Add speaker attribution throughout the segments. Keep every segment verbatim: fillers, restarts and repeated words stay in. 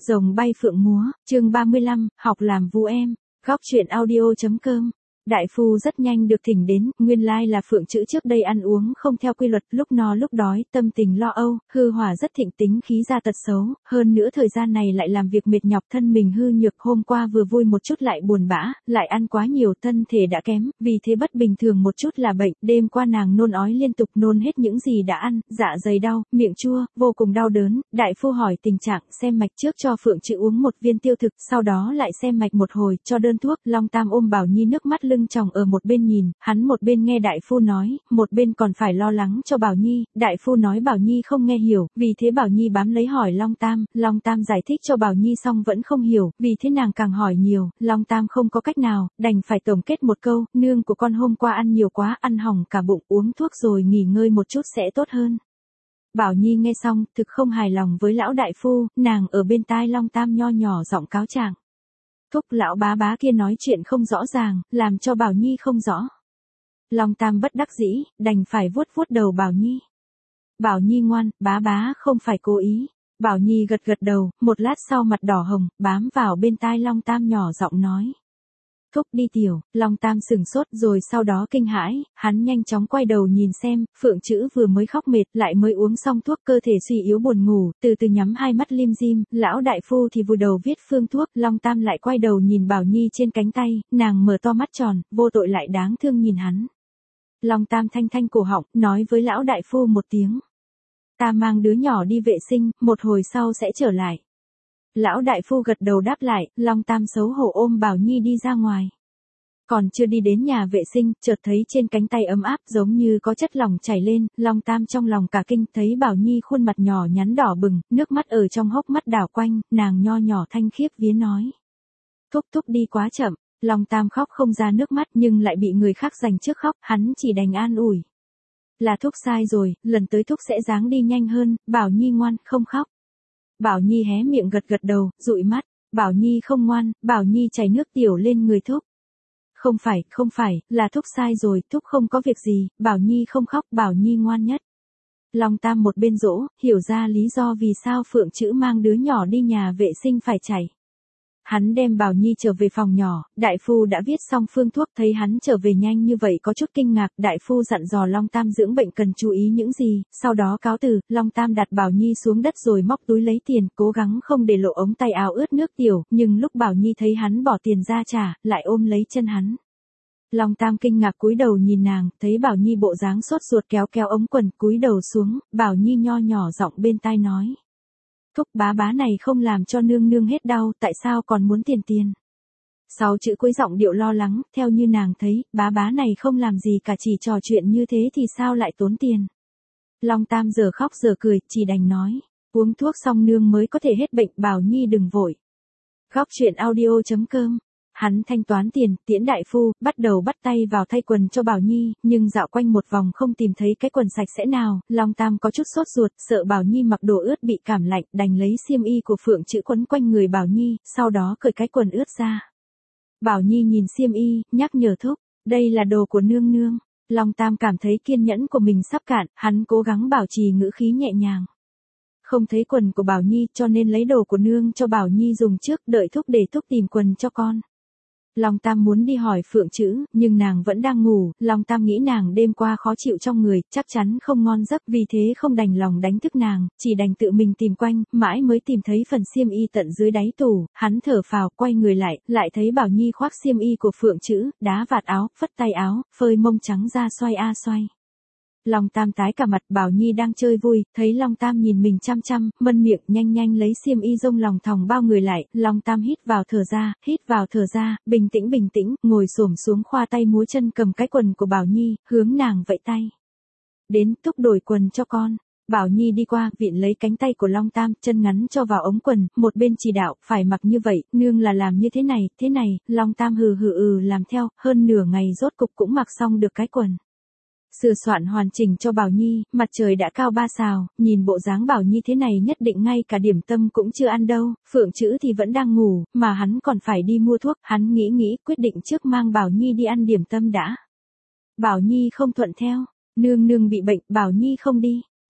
Speaker 1: Rồng bay phượng múa, chương ba mươi lăm, học làm vú em, góc truyện audio.com. Đại phu rất nhanh được thỉnh đến, nguyên lai là Phượng Chữ trước đây ăn uống không theo quy luật, lúc no lúc đói, tâm tình lo âu, hư hỏa rất thịnh, tính khí ra tật xấu, hơn nữa thời gian này lại làm việc mệt nhọc, thân mình hư nhược, hôm qua vừa vui một chút lại buồn bã, lại ăn quá nhiều, thân thể đã kém, vì thế bất bình thường một chút là bệnh, đêm qua nàng nôn ói liên tục, nôn hết những gì đã ăn, dạ dày đau, miệng chua, vô cùng đau đớn. Đại phu hỏi tình trạng, xem mạch trước cho Phượng Chữ uống một viên tiêu thực, sau đó lại xem mạch một hồi, cho đơn thuốc. Long Tam ôm Bảo Nhi nước mắt lưng tròng ở một bên nhìn, hắn một bên nghe đại phu nói, một bên còn phải lo lắng cho Bảo Nhi. Đại phu nói Bảo Nhi không nghe hiểu, vì thế Bảo Nhi bám lấy hỏi Long Tam, Long Tam giải thích cho Bảo Nhi xong vẫn không hiểu, vì thế nàng càng hỏi nhiều, Long Tam không có cách nào, đành phải tổng kết một câu, nương của con hôm qua ăn nhiều quá, ăn hỏng cả bụng, uống thuốc rồi nghỉ ngơi một chút sẽ tốt hơn. Bảo Nhi nghe xong, thực không hài lòng với lão đại phu, nàng ở bên tai Long Tam nho nhỏ giọng cáo trạng. Thúc lão bá bá kia nói chuyện không rõ ràng, làm cho Bảo Nhi không rõ. Long Tam bất đắc dĩ, đành phải vuốt vuốt đầu Bảo Nhi. Bảo Nhi ngoan, bá bá không phải cố ý. Bảo Nhi gật gật đầu, một lát sau mặt đỏ hồng, bám vào bên tai Long Tam nhỏ giọng nói. Thúc đi tiểu. Long Tam sừng sốt rồi sau đó kinh hãi, hắn nhanh chóng quay đầu nhìn xem, Phượng Chữ vừa mới khóc mệt, lại mới uống xong thuốc, cơ thể suy yếu buồn ngủ, từ từ nhắm hai mắt lim dim, lão đại phu thì vùi đầu viết phương thuốc, Long Tam lại quay đầu nhìn Bảo Nhi trên cánh tay, nàng mở to mắt tròn, vô tội lại đáng thương nhìn hắn. Long Tam thanh thanh cổ họng, nói với lão đại phu một tiếng. Ta mang đứa nhỏ đi vệ sinh, một hồi sau sẽ trở lại. Lão đại phu gật đầu đáp lại, Long Tam xấu hổ ôm Bảo Nhi đi ra ngoài. Còn chưa đi đến nhà vệ sinh, chợt thấy trên cánh tay ấm áp giống như có chất lỏng chảy lên, Long Tam trong lòng cả kinh, thấy Bảo Nhi khuôn mặt nhỏ nhắn đỏ bừng, nước mắt ở trong hốc mắt đảo quanh, nàng nho nhỏ thanh khiếp vía nói. Thúc thúc đi quá chậm, Long Tam khóc không ra nước mắt nhưng lại bị người khác giành trước khóc, hắn chỉ đành an ủi. Là thúc sai rồi, lần tới thúc sẽ ráng đi nhanh hơn, Bảo Nhi ngoan, không khóc. Bảo Nhi hé miệng gật gật đầu, dụi mắt, Bảo Nhi không ngoan, Bảo Nhi chảy nước tiểu lên người thúc. Không phải, không phải, là thúc sai rồi, thúc không có việc gì, Bảo Nhi không khóc, Bảo Nhi ngoan nhất. Long Tam một bên dỗ, hiểu ra lý do vì sao Phượng Chữ mang đứa nhỏ đi nhà vệ sinh phải chảy. Hắn đem Bảo Nhi trở về phòng nhỏ, đại phu đã viết xong phương thuốc, thấy hắn trở về nhanh như vậy có chút kinh ngạc, đại phu dặn dò Long Tam dưỡng bệnh cần chú ý những gì, sau đó cáo từ, Long Tam đặt Bảo Nhi xuống đất rồi móc túi lấy tiền, cố gắng không để lộ ống tay áo ướt nước tiểu, nhưng lúc Bảo Nhi thấy hắn bỏ tiền ra trả, lại ôm lấy chân hắn. Long Tam kinh ngạc cúi đầu nhìn nàng, thấy Bảo Nhi bộ dáng sốt ruột kéo kéo ống quần, cúi đầu xuống, Bảo Nhi nho nhỏ giọng bên tai nói. Thúc bá bá này không làm cho nương nương hết đau, tại sao còn muốn tiền tiền? Sáu chữ cuối giọng điệu lo lắng, theo như nàng thấy, bá bá này không làm gì cả chỉ trò chuyện như thế thì sao lại tốn tiền? Long Tam giờ khóc giờ cười, chỉ đành nói, uống thuốc xong nương mới có thể hết bệnh, Bảo Nhi đừng vội. Góc truyện audio.com. Hắn thanh toán tiền, tiễn đại phu, bắt đầu bắt tay vào thay quần cho Bảo Nhi, nhưng dạo quanh một vòng không tìm thấy cái quần sạch sẽ nào, Long Tam có chút sốt ruột, sợ Bảo Nhi mặc đồ ướt bị cảm lạnh, đành lấy xiêm y của Phượng Chữ quấn quanh người Bảo Nhi, sau đó cởi cái quần ướt ra. Bảo Nhi nhìn xiêm y, nhắc nhở thúc, đây là đồ của nương nương. Long Tam cảm thấy kiên nhẫn của mình sắp cạn, hắn cố gắng bảo trì ngữ khí nhẹ nhàng. Không thấy quần của Bảo Nhi cho nên lấy đồ của nương cho Bảo Nhi dùng trước, đợi thúc để thúc tìm quần cho con. Long Tam muốn đi hỏi Phượng Chữ, nhưng nàng vẫn đang ngủ, Long Tam nghĩ nàng đêm qua khó chịu trong người, chắc chắn không ngon giấc, vì thế không đành lòng đánh thức nàng, chỉ đành tự mình tìm quanh, mãi mới tìm thấy phần xiêm y tận dưới đáy tủ, hắn thở phào, quay người lại, lại thấy Bảo Nhi khoác xiêm y của Phượng Chữ, đá vạt áo, phất tay áo, phơi mông trắng ra xoay a xoay. Long Tam tái cả mặt, Bảo Nhi đang chơi vui, thấy Long Tam nhìn mình chăm chăm, mân miệng nhanh nhanh lấy xiêm y rông lòng thòng bao người lại, Long Tam hít vào thở ra, hít vào thở ra, bình tĩnh bình tĩnh, ngồi xổm xuống khoa tay múa chân cầm cái quần của Bảo Nhi, hướng nàng vẫy tay. Đến, thúc đổi quần cho con. Bảo Nhi đi qua, viện lấy cánh tay của Long Tam, chân ngắn cho vào ống quần, một bên chỉ đạo, phải mặc như vậy, nương là làm như thế này, thế này, Long Tam hừ hừ ừ làm theo, hơn nửa ngày rốt cục cũng mặc xong được cái quần. Sửa soạn hoàn chỉnh cho Bảo Nhi, mặt trời đã cao ba sào, nhìn bộ dáng Bảo Nhi thế này nhất định ngay cả điểm tâm cũng chưa ăn đâu, Phượng Chữ thì vẫn đang ngủ, mà hắn còn phải đi mua thuốc, hắn nghĩ nghĩ quyết định trước mang Bảo Nhi đi ăn điểm tâm đã. Bảo Nhi không thuận theo, nương nương bị bệnh, Bảo Nhi không đi.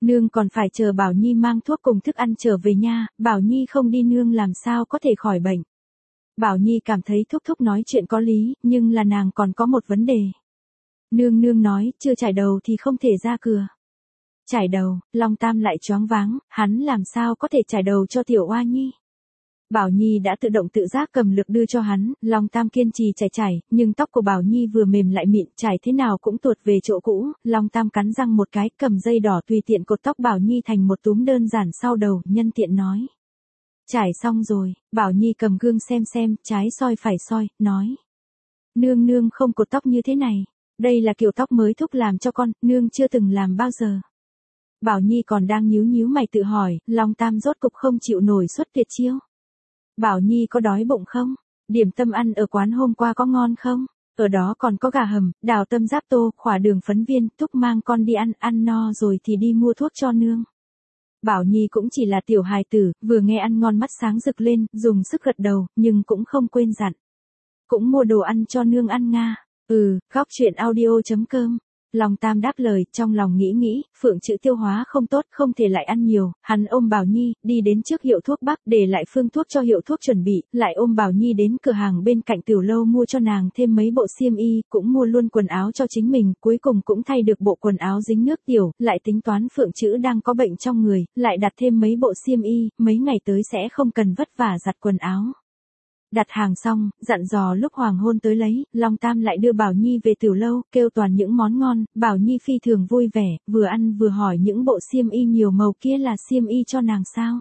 Speaker 1: Nương còn phải chờ Bảo Nhi mang thuốc cùng thức ăn trở về nha, Bảo Nhi không đi nương làm sao có thể khỏi bệnh. Bảo Nhi cảm thấy thúc thúc nói chuyện có lý, nhưng là nàng còn có một vấn đề. Nương nương nói, chưa trải đầu thì không thể ra cửa. Trải đầu, Long Tam lại choáng váng, hắn làm sao có thể trải đầu cho tiểu oa nhi. Bảo Nhi đã tự động tự giác cầm lược đưa cho hắn, Long Tam kiên trì trải trải, nhưng tóc của Bảo Nhi vừa mềm lại mịn, trải thế nào cũng tuột về chỗ cũ, Long Tam cắn răng một cái, cầm dây đỏ tùy tiện cột tóc Bảo Nhi thành một túm đơn giản sau đầu, nhân tiện nói. Trải xong rồi, Bảo Nhi cầm gương xem xem, trái soi phải soi, nói. Nương nương không cột tóc như thế này, đây là kiểu tóc mới thúc làm cho con, nương chưa từng làm bao giờ. Bảo Nhi còn đang nhíu nhíu mày tự hỏi, Long Tam rốt cục không chịu nổi suất tuyệt chiêu. Bảo Nhi có đói bụng không? Điểm tâm ăn ở quán hôm qua có ngon không? Ở đó còn có gà hầm, đào tâm giáp tô, khỏa đường phấn viên, thúc mang con đi ăn, ăn no rồi thì đi mua thuốc cho nương. Bảo Nhi cũng chỉ là tiểu hài tử, vừa nghe ăn ngon mắt sáng rực lên, dùng sức gật đầu, nhưng cũng không quên dặn. Cũng mua đồ ăn cho nương ăn nga. Ừ, góc chuyện audio chấm com. Long Tam đáp lời, trong lòng nghĩ nghĩ, phượng chữ tiêu hóa không tốt, không thể lại ăn nhiều, hắn ôm Bảo Nhi, đi đến trước hiệu thuốc bắc, để lại phương thuốc cho hiệu thuốc chuẩn bị, lại ôm Bảo Nhi đến cửa hàng bên cạnh tiểu lâu mua cho nàng thêm mấy bộ xiêm y, cũng mua luôn quần áo cho chính mình, cuối cùng cũng thay được bộ quần áo dính nước tiểu, lại tính toán phượng chữ đang có bệnh trong người, lại đặt thêm mấy bộ xiêm y, mấy ngày tới sẽ không cần vất vả giặt quần áo. Đặt hàng xong, dặn dò lúc hoàng hôn tới lấy, Long Tam lại đưa Bảo Nhi về tiểu lâu, kêu toàn những món ngon, Bảo Nhi phi thường vui vẻ, vừa ăn vừa hỏi những bộ xiêm y nhiều màu kia là xiêm y cho nàng sao?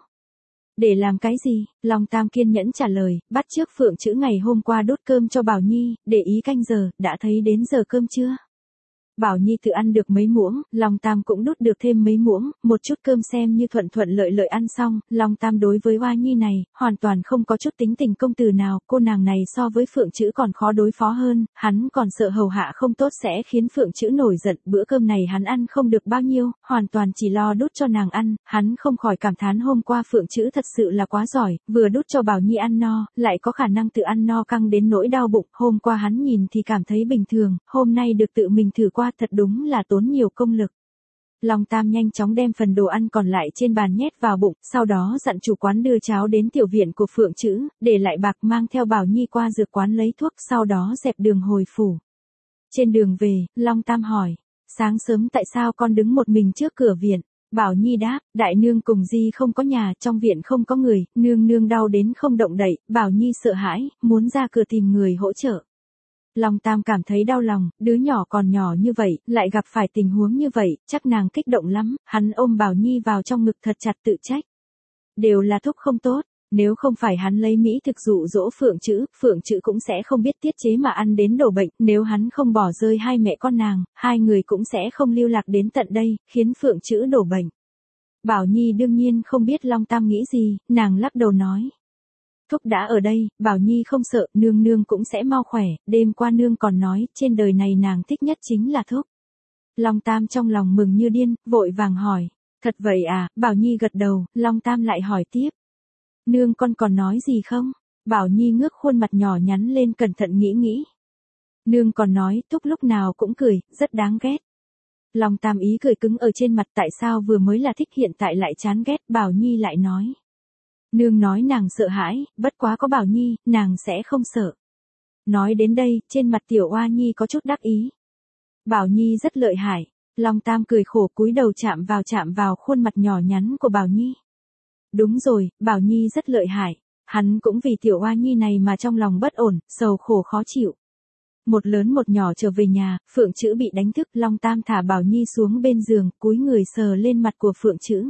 Speaker 1: Để làm cái gì? Long Tam kiên nhẫn trả lời, bắt trước phượng chữ ngày hôm qua đốt cơm cho Bảo Nhi, để ý canh giờ, đã thấy đến giờ cơm chưa? Bảo Nhi tự ăn được mấy muỗng, Long Tam cũng đút được thêm mấy muỗng, một chút cơm xem như thuận thuận lợi lợi ăn xong, Long Tam đối với Oa Nhi này, hoàn toàn không có chút tính tình công tử nào, cô nàng này so với Phượng Chữ còn khó đối phó hơn, hắn còn sợ hầu hạ không tốt sẽ khiến Phượng Chữ nổi giận, bữa cơm này hắn ăn không được bao nhiêu, hoàn toàn chỉ lo đút cho nàng ăn, hắn không khỏi cảm thán hôm qua Phượng Chữ thật sự là quá giỏi, vừa đút cho Bảo Nhi ăn no, lại có khả năng tự ăn no căng đến nỗi đau bụng, hôm qua hắn nhìn thì cảm thấy bình thường, hôm nay được tự mình thử qua thật đúng là tốn nhiều công lực. Long Tam nhanh chóng đem phần đồ ăn còn lại trên bàn nhét vào bụng, sau đó dặn chủ quán đưa cháo đến tiểu viện của Phượng Chữ, để lại bạc mang theo Bảo Nhi qua dược quán lấy thuốc, sau đó dẹp đường hồi phủ. Trên đường về, Long Tam hỏi, sáng sớm tại sao con đứng một mình trước cửa viện? Bảo Nhi đáp, đại nương cùng di không có nhà, trong viện không có người, nương nương đau đến không động đậy, Bảo Nhi sợ hãi, muốn ra cửa tìm người hỗ trợ. Long Tam cảm thấy đau lòng, đứa nhỏ còn nhỏ như vậy, lại gặp phải tình huống như vậy, chắc nàng kích động lắm, hắn ôm Bảo Nhi vào trong ngực thật chặt tự trách. Đều là thúc không tốt, nếu không phải hắn lấy mỹ thực dụ dỗ Phượng Chữ, Phượng Chữ cũng sẽ không biết tiết chế mà ăn đến đổ bệnh, nếu hắn không bỏ rơi hai mẹ con nàng, hai người cũng sẽ không lưu lạc đến tận đây, khiến Phượng Chữ đổ bệnh. Bảo Nhi đương nhiên không biết Long Tam nghĩ gì, nàng lắc đầu nói. Thúc đã ở đây, Bảo Nhi không sợ, nương nương cũng sẽ mau khỏe, đêm qua nương còn nói, trên đời này nàng thích nhất chính là thúc. Long Tam trong lòng mừng như điên, vội vàng hỏi, thật vậy à, Bảo Nhi gật đầu, Long Tam lại hỏi tiếp. Nương con còn nói gì không? Bảo Nhi ngước khuôn mặt nhỏ nhắn lên cẩn thận nghĩ nghĩ. Nương còn nói, thúc lúc nào cũng cười, rất đáng ghét. Long Tam ý cười cứng ở trên mặt tại sao vừa mới là thích hiện tại lại chán ghét, Bảo Nhi lại nói. Nương nói nàng sợ hãi, bất quá có Bảo Nhi, nàng sẽ không sợ. Nói đến đây, trên mặt tiểu Oa Nhi có chút đắc ý. Bảo Nhi rất lợi hại, Long Tam cười khổ cúi đầu chạm vào chạm vào khuôn mặt nhỏ nhắn của Bảo Nhi. Đúng rồi, Bảo Nhi rất lợi hại, hắn cũng vì tiểu Oa Nhi này mà trong lòng bất ổn, sầu khổ khó chịu. Một lớn một nhỏ trở về nhà, Phượng Chữ bị đánh thức, Long Tam thả Bảo Nhi xuống bên giường, cúi người sờ lên mặt của Phượng Chữ.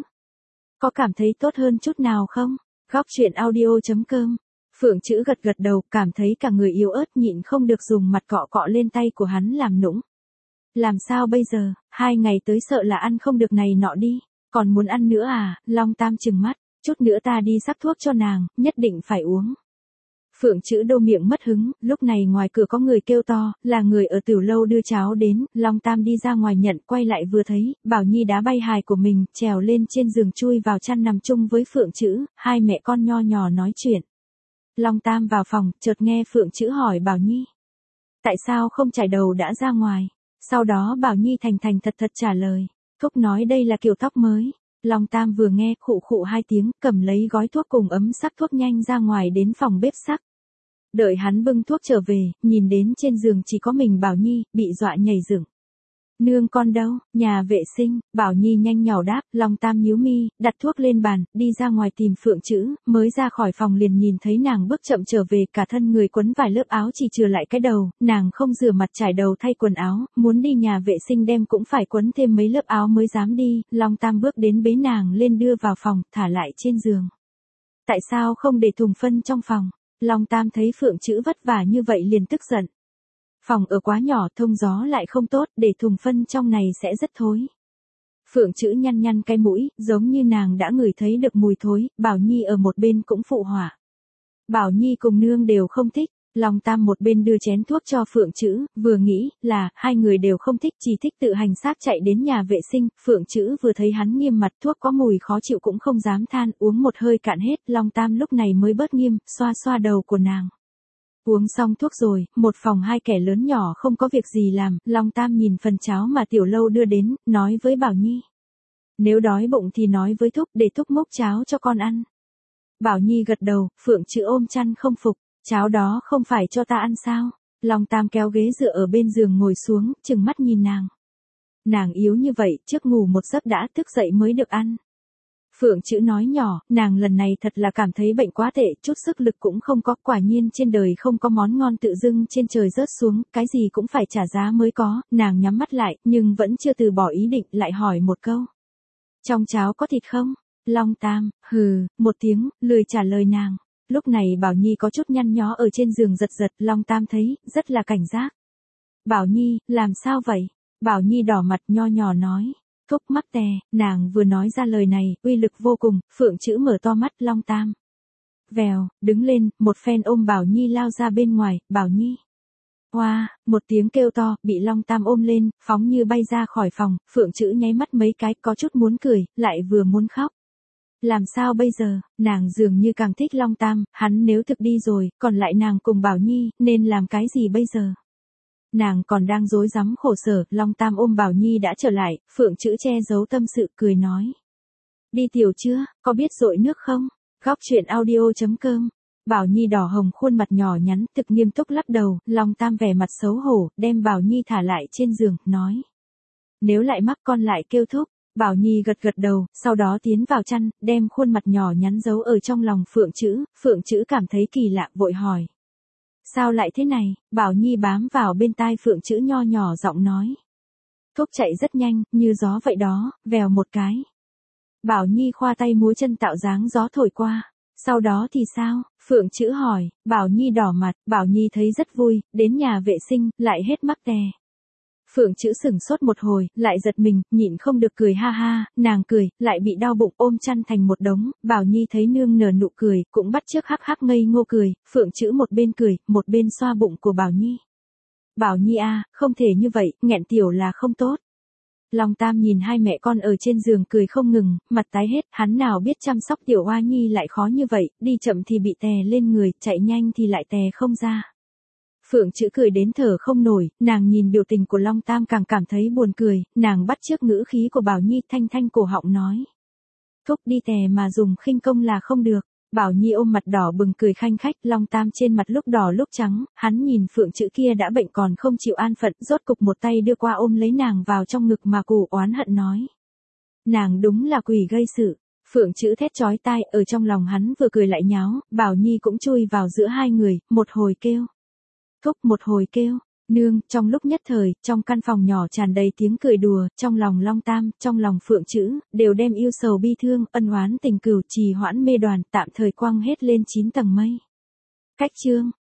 Speaker 1: Có cảm thấy tốt hơn chút nào không? Góc chuyện audio chấm com. Phượng Chữ gật gật đầu, cảm thấy cả người yếu ớt nhịn không được dùng mặt cọ cọ lên tay của hắn làm nũng. Làm sao bây giờ, hai ngày tới sợ là ăn không được này nọ đi, còn muốn ăn nữa à, Long Tam trừng mắt, chút nữa ta đi sắc thuốc cho nàng, nhất định phải uống. Phượng Chữ đô miệng mất hứng, lúc này ngoài cửa có người kêu to, là người ở tiểu lâu đưa cháo đến, Long Tam đi ra ngoài nhận, quay lại vừa thấy, Bảo Nhi đá bay hài của mình, trèo lên trên giường chui vào chăn nằm chung với Phượng Chữ, hai mẹ con nho nhỏ nói chuyện. Long Tam vào phòng, chợt nghe Phượng Chữ hỏi Bảo Nhi. Tại sao không chải đầu đã ra ngoài? Sau đó Bảo Nhi thành thành thật thật trả lời. Thúc nói đây là kiểu tóc mới. Long Tam vừa nghe khụ khụ hai tiếng, cầm lấy gói thuốc cùng ấm sắc thuốc nhanh ra ngoài đến phòng bếp sắc. Đợi hắn bưng thuốc trở về, nhìn đến trên giường chỉ có mình Bảo Nhi, bị dọa nhảy dựng. Nương con đâu, nhà vệ sinh, Bảo Nhi nhanh nhỏ đáp, Long Tam nhíu mi, đặt thuốc lên bàn, đi ra ngoài tìm Phượng Chữ, mới ra khỏi phòng liền nhìn thấy nàng bước chậm trở về, cả thân người quấn vài lớp áo chỉ chừa lại cái đầu, nàng không rửa mặt trải đầu thay quần áo, muốn đi nhà vệ sinh đem cũng phải quấn thêm mấy lớp áo mới dám đi, Long Tam bước đến bế nàng lên đưa vào phòng, thả lại trên giường. Tại sao không để thùng phân trong phòng? Long Tam thấy Phượng Chữ vất vả như vậy liền tức giận. Phòng ở quá nhỏ, thông gió lại không tốt, để thùng phân trong này sẽ rất thối. Phượng Chữ nhăn nhăn cái mũi, giống như nàng đã ngửi thấy được mùi thối, Bảo Nhi ở một bên cũng phụ họa. Bảo Nhi cùng nương đều không thích, Long Tam một bên đưa chén thuốc cho Phượng Chữ, vừa nghĩ là hai người đều không thích, chỉ thích tự hành xác chạy đến nhà vệ sinh. Phượng Chữ vừa thấy hắn nghiêm mặt, thuốc có mùi khó chịu cũng không dám than, uống một hơi cạn hết, Long Tam lúc này mới bớt nghiêm, xoa xoa đầu của nàng. Uống xong thuốc rồi, một phòng hai kẻ lớn nhỏ không có việc gì làm, Long Tam nhìn phần cháo mà Tiểu Lâu đưa đến, nói với Bảo Nhi. Nếu đói bụng thì nói với Thúc để Thúc múc cháo cho con ăn. Bảo Nhi gật đầu, Phượng Chữ ôm chăn không phục, cháo đó không phải cho ta ăn sao? Long Tam kéo ghế dựa ở bên giường ngồi xuống, chừng mắt nhìn nàng. Nàng yếu như vậy, trước ngủ một giấc đã thức dậy mới được ăn. Phượng Chữ nói nhỏ, nàng lần này thật là cảm thấy bệnh quá tệ, chút sức lực cũng không có, quả nhiên trên đời không có món ngon tự dưng trên trời rớt xuống, cái gì cũng phải trả giá mới có, nàng nhắm mắt lại, nhưng vẫn chưa từ bỏ ý định, lại hỏi một câu. Trong cháo có thịt không? Long Tam, hừ, một tiếng, lười trả lời nàng. Lúc này Bảo Nhi có chút nhăn nhó ở trên giường giật giật, Long Tam thấy, rất là cảnh giác. Bảo Nhi, làm sao vậy? Bảo Nhi đỏ mặt nho nhỏ nói. Thúc mắc tè, nàng vừa nói ra lời này, uy lực vô cùng, Phượng Chữ mở to mắt, Long Tam. Vèo, đứng lên, một phen ôm Bảo Nhi lao ra bên ngoài, Bảo Nhi. Hoa, wow, một tiếng kêu to, bị Long Tam ôm lên, phóng như bay ra khỏi phòng, Phượng Chữ nháy mắt mấy cái, có chút muốn cười, lại vừa muốn khóc. Làm sao bây giờ, nàng dường như càng thích Long Tam, hắn nếu thực đi rồi, còn lại nàng cùng Bảo Nhi, nên làm cái gì bây giờ? Nàng còn đang rối rắm khổ sở, Long Tam ôm Bảo Nhi đã trở lại, Phượng Chữ che giấu tâm sự cười nói. Đi tiểu chưa, có biết dội nước không? Góc truyện audio chấm com. Bảo Nhi đỏ hồng khuôn mặt nhỏ nhắn, thực nghiêm túc lắc đầu, Long Tam vẻ mặt xấu hổ, đem Bảo Nhi thả lại trên giường, nói. Nếu lại mắc con lại kêu Thúc. Bảo Nhi gật gật đầu, sau đó tiến vào chăn, đem khuôn mặt nhỏ nhắn giấu ở trong lòng Phượng Chữ, Phượng Chữ cảm thấy kỳ lạ, vội hỏi. Sao lại thế này? Bảo Nhi bám vào bên tai Phượng Chữ nho nhỏ giọng nói. Thúc chạy rất nhanh, như gió vậy đó, vèo một cái. Bảo Nhi khoa tay múa chân tạo dáng gió thổi qua. Sau đó thì sao? Phượng Chữ hỏi, Bảo Nhi đỏ mặt, Bảo Nhi thấy rất vui, đến nhà vệ sinh, lại hết mắc tè. Phượng Chữ sửng sốt một hồi, lại giật mình, nhịn không được cười ha ha, nàng cười, lại bị đau bụng ôm chăn thành một đống, Bảo Nhi thấy nương nở nụ cười, cũng bắt chước hắc hắc ngây ngô cười, Phượng Chữ một bên cười, một bên xoa bụng của Bảo Nhi. Bảo Nhi a, không thể như vậy, nghẹn tiểu là không tốt. Long Tam nhìn hai mẹ con ở trên giường cười không ngừng, mặt tái hết, hắn nào biết chăm sóc tiểu Hoa Nhi lại khó như vậy, đi chậm thì bị tè lên người, chạy nhanh thì lại tè không ra. Phượng Chữ cười đến thở không nổi, nàng nhìn biểu tình của Long Tam càng cảm thấy buồn cười, nàng bắt chước ngữ khí của Bảo Nhi thanh thanh cổ họng nói. Thúc đi tè mà dùng khinh công là không được. Bảo Nhi ôm mặt đỏ bừng cười khanh khách, Long Tam trên mặt lúc đỏ lúc trắng, hắn nhìn Phượng Chữ kia đã bệnh còn không chịu an phận, rốt cục một tay đưa qua ôm lấy nàng vào trong ngực mà cù oán hận nói. Nàng đúng là quỷ gây sự. Phượng Chữ thét chói tai, ở trong lòng hắn vừa cười lại nháo, Bảo Nhi cũng chui vào giữa hai người, một hồi kêu. Thúc một hồi kêu, nương, trong lúc nhất thời, trong căn phòng nhỏ tràn đầy tiếng cười đùa, trong lòng Long Tam, trong lòng Phượng Chữ, đều đem yêu sầu bi thương, ân oán tình cừu, trì hoãn mê đoàn, tạm thời quăng hết lên chín tầng mây. Cách chương.